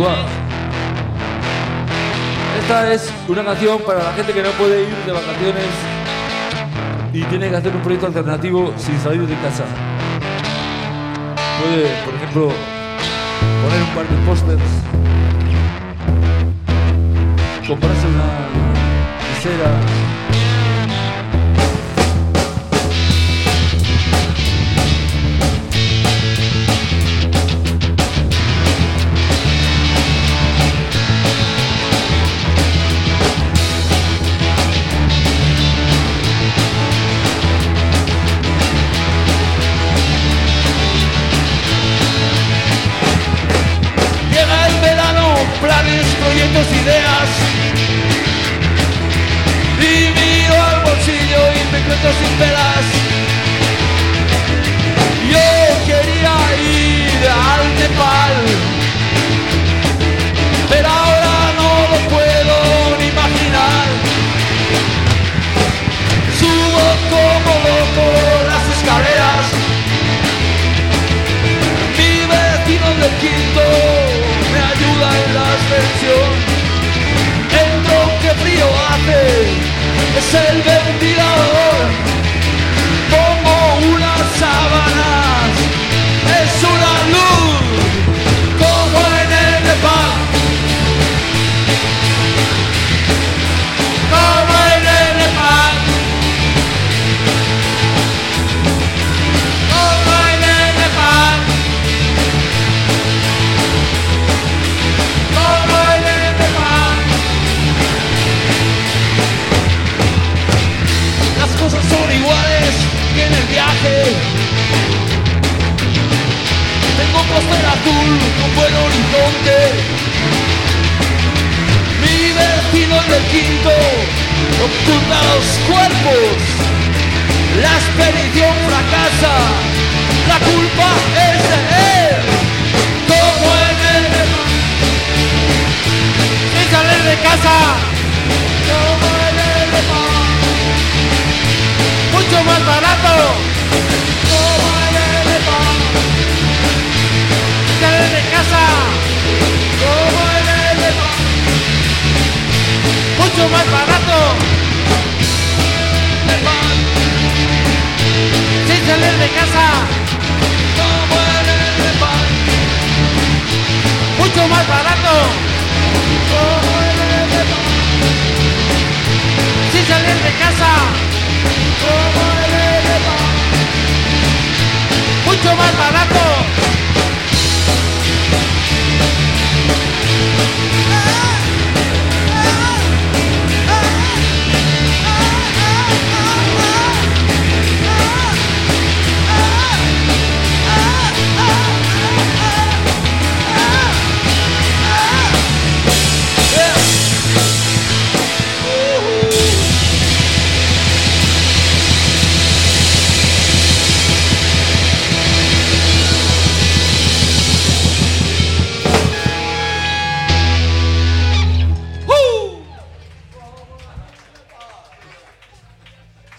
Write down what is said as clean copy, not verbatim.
One. Esta es una canción para la gente que no puede ir de vacaciones y tiene que hacer un proyecto alternativo sin salir de casa. Puede, por ejemplo, poner un par de pósters, comprarse una visera. Planes, proyectos, ideas. Y miro al bolsillo y me encuentro sin velas. Yo quería ir al Nepal, pero ahora no lo puedo ni imaginar. Subo como loco las escaleras. Mi vecino del quinto me ayuda en la ascensión. Entro, qué frío hace, es el ventilador. Pongo unas sábanas, es una luz, como en el Nepal. Como en el Nepal. Como en el Nepal. Las cosas son iguales que en el viaje. Tengo un póster azul con buen horizonte. Mi vecino del quinto oculta los cuerpos. La expedición fracasa. La culpa es de él. Como en el sin salir de casa. Como en el mucho más barato. Como en el salir de casa. Como en el mucho más barato. Sin salir de casa.